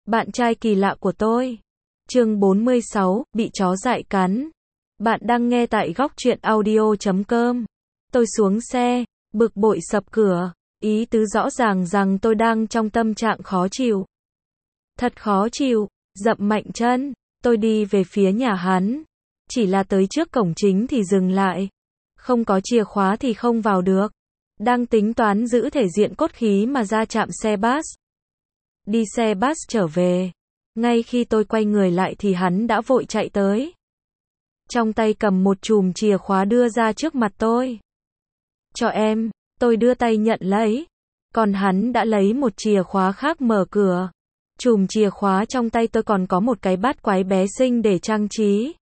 Bạn trai kỳ lạ của tôi. Chương 46, bị chó dại cắn. Bạn đang nghe tại góc truyện audio.com. Tôi xuống xe, bực bội sập cửa, ý tứ rõ ràng rằng tôi đang trong tâm trạng khó chịu. Thật khó chịu, dậm mạnh chân, tôi đi về phía nhà hắn. Chỉ là tới trước cổng chính thì dừng lại. Không có chìa khóa thì không vào được. Đang tính toán giữ thể diện cốt khí mà ra trạm xe bus. Đi xe bus trở về. Ngay khi tôi quay người lại thì hắn đã vội chạy tới. Trong tay cầm một chùm chìa khóa đưa ra trước mặt tôi. Cho em, tôi đưa tay nhận lấy. Còn hắn đã lấy một chìa khóa khác mở cửa. Chùm chìa khóa trong tay tôi còn có một cái bát quái bé xinh để trang trí.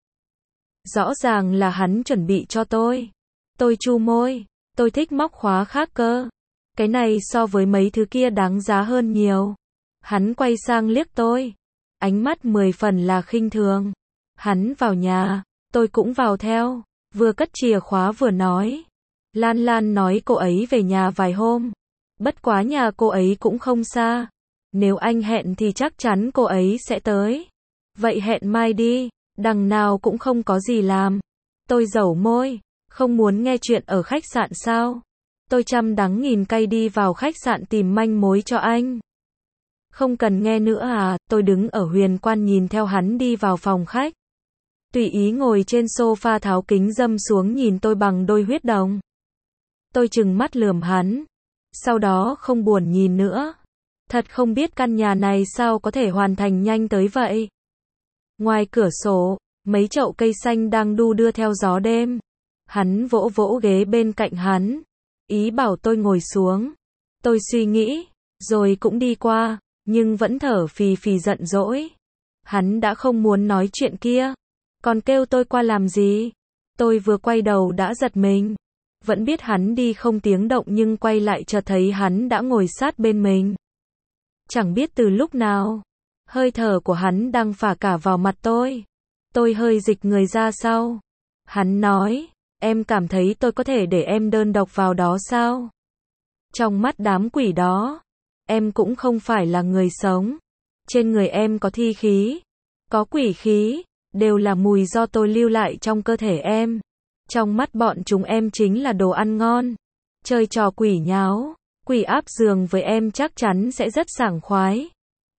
Rõ ràng là hắn chuẩn bị cho tôi. Tôi chu môi, tôi thích móc khóa khác cơ. Cái này so với mấy thứ kia đáng giá hơn nhiều. Hắn quay sang liếc tôi. Ánh mắt 10 phần là khinh thường. Hắn vào nhà, tôi cũng vào theo. Vừa cất chìa khóa vừa nói. Lan Lan nói cô ấy về nhà vài hôm. Bất quá nhà cô ấy cũng không xa. Nếu anh hẹn thì chắc chắn cô ấy sẽ tới. Vậy hẹn mai đi, đằng nào cũng không có gì làm. Tôi dẩu môi, không muốn nghe chuyện ở khách sạn sao? Tôi trăm đắng nghìn cay đi vào khách sạn tìm manh mối cho anh. Không cần nghe nữa à, tôi đứng ở huyền quan nhìn theo hắn đi vào phòng khách. Tùy ý ngồi trên sofa tháo kính râm xuống nhìn tôi bằng đôi huyết đồng. Tôi trừng mắt lườm hắn. Sau đó không buồn nhìn nữa. Thật không biết căn nhà này sao có thể hoàn thành nhanh tới vậy. Ngoài cửa sổ, mấy chậu cây xanh đang đu đưa theo gió đêm. Hắn vỗ vỗ ghế bên cạnh hắn. Ý bảo tôi ngồi xuống. Tôi suy nghĩ, rồi cũng đi qua, nhưng vẫn thở phì phì giận dỗi. Hắn đã không muốn nói chuyện kia. Còn kêu tôi qua làm gì? Tôi vừa quay đầu đã giật mình. Vẫn biết hắn đi không tiếng động nhưng quay lại chợt thấy hắn đã ngồi sát bên mình. Chẳng biết từ lúc nào, hơi thở của hắn đang phả cả vào mặt tôi. Tôi hơi dịch người ra sau. Hắn nói, em cảm thấy tôi có thể để em đơn độc vào đó sao? Trong mắt đám quỷ đó, em cũng không phải là người sống. Trên người em có thi khí, có quỷ khí, đều là mùi do tôi lưu lại trong cơ thể em. Trong mắt bọn chúng em chính là đồ ăn ngon. Chơi trò quỷ nháo, quỷ áp giường với em chắc chắn sẽ rất sảng khoái.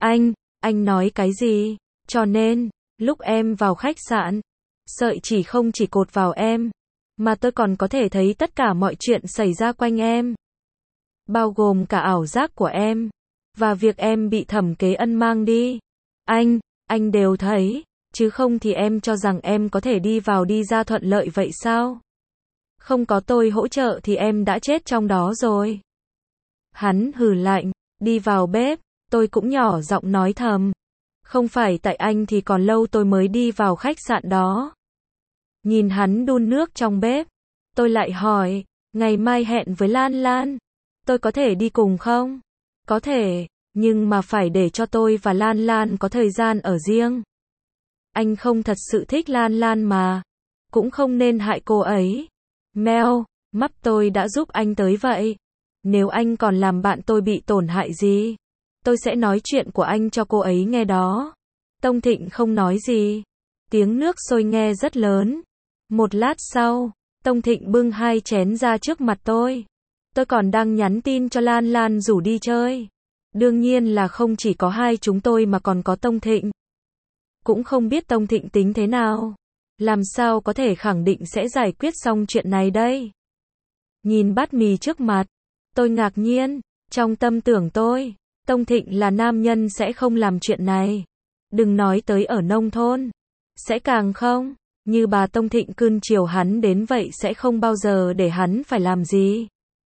Anh nói cái gì? Cho nên, lúc em vào khách sạn, sợi chỉ không chỉ cột vào em, mà tôi còn có thể thấy tất cả mọi chuyện xảy ra quanh em. Bao gồm cả ảo giác của em, và việc em bị thẩm kế ân mang đi. Anh đều thấy, chứ không thì em cho rằng em có thể đi vào đi ra thuận lợi vậy sao? Không có tôi hỗ trợ thì em đã chết trong đó rồi. Hắn hừ lạnh, đi vào bếp, tôi cũng nhỏ giọng nói thầm. Không phải tại anh thì còn lâu tôi mới đi vào khách sạn đó. Nhìn hắn đun nước trong bếp, tôi lại hỏi, ngày mai hẹn với Lan Lan, tôi có thể đi cùng không? Có thể, nhưng mà phải để cho tôi và Lan Lan có thời gian ở riêng. Anh không thật sự thích Lan Lan mà, cũng không nên hại cô ấy. Mèo, mắt tôi đã giúp anh tới vậy. Nếu anh còn làm bạn tôi bị tổn hại gì, tôi sẽ nói chuyện của anh cho cô ấy nghe đó. Tông Thịnh không nói gì. Tiếng nước sôi nghe rất lớn. Một lát sau, Tông Thịnh bưng 2 chén ra trước mặt tôi. Tôi còn đang nhắn tin cho Lan Lan rủ đi chơi. Đương nhiên là không chỉ có hai chúng tôi mà còn có Tông Thịnh. Cũng không biết Tông Thịnh tính thế nào. Làm sao có thể khẳng định sẽ giải quyết xong chuyện này đây? Nhìn bát mì trước mặt, tôi ngạc nhiên. Trong tâm tưởng tôi, Tông Thịnh là nam nhân sẽ không làm chuyện này. Đừng nói tới ở nông thôn. Sẽ càng không. Như bà Tông Thịnh cưng chiều hắn đến vậy sẽ không bao giờ để hắn phải làm gì.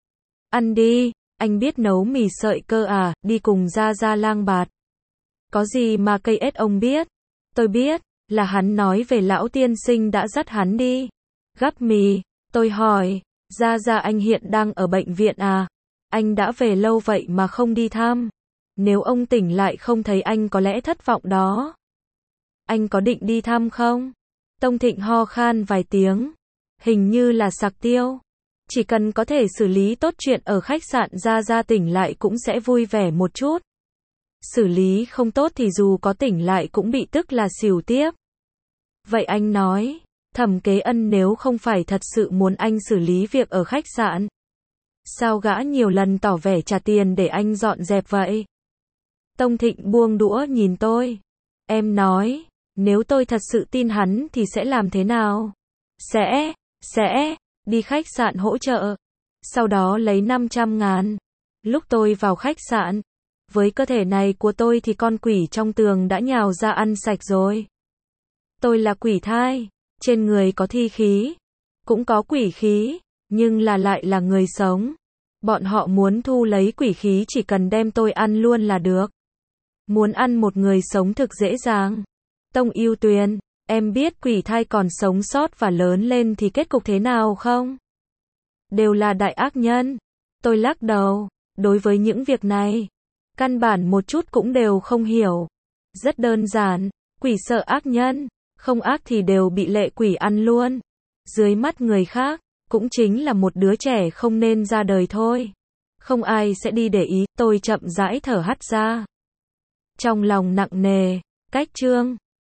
Ăn đi, anh biết nấu mì sợi cơ à, đi cùng Gia Gia lang bạt. Có gì mà cây ết ông biết? Tôi biết, là hắn nói về lão tiên sinh đã dắt hắn đi. Gắp mì, tôi hỏi, Gia Gia anh hiện đang ở bệnh viện à? Anh đã về lâu vậy mà không đi thăm. Nếu ông tỉnh lại không thấy anh có lẽ thất vọng đó. Anh có định đi thăm không? Tông Thịnh ho khan vài tiếng. Hình như là sặc tiêu. Chỉ cần có thể xử lý tốt chuyện ở khách sạn Gia Gia tỉnh lại cũng sẽ vui vẻ một chút. xử lý không tốt thì dù có tỉnh lại cũng bị tức là xỉu tiếp. Vậy anh nói, Thẩm Kế Ân nếu không phải thật sự muốn anh xử lý việc ở khách sạn, sao gã nhiều lần tỏ vẻ trả tiền để anh dọn dẹp vậy? Tông Thịnh buông đũa nhìn tôi. Em nói, nếu tôi thật sự tin hắn thì sẽ làm thế nào? Sẽ, đi khách sạn hỗ trợ. Sau đó lấy 500.000. Lúc tôi vào khách sạn, với cơ thể này của tôi thì con quỷ trong tường đã nhào ra ăn sạch rồi. Tôi là quỷ thai, trên người có thi khí, cũng có quỷ khí, nhưng lại là người sống. Bọn họ muốn thu lấy quỷ khí chỉ cần đem tôi ăn luôn là được. Muốn ăn một người sống thực dễ dàng. Tông Yêu Tuyền, em biết quỷ thai còn sống sót và lớn lên thì kết cục thế nào không? Đều là đại ác nhân. Tôi lắc đầu, đối với những việc này, căn bản một chút cũng đều không hiểu. Rất đơn giản, quỷ sợ ác nhân, không ác thì đều bị lệ quỷ ăn luôn. Dưới mắt người khác, cũng chính là một đứa trẻ không nên ra đời thôi. Không ai sẽ đi để ý, tôi chậm rãi thở hắt ra. Trong lòng nặng nề, cách chương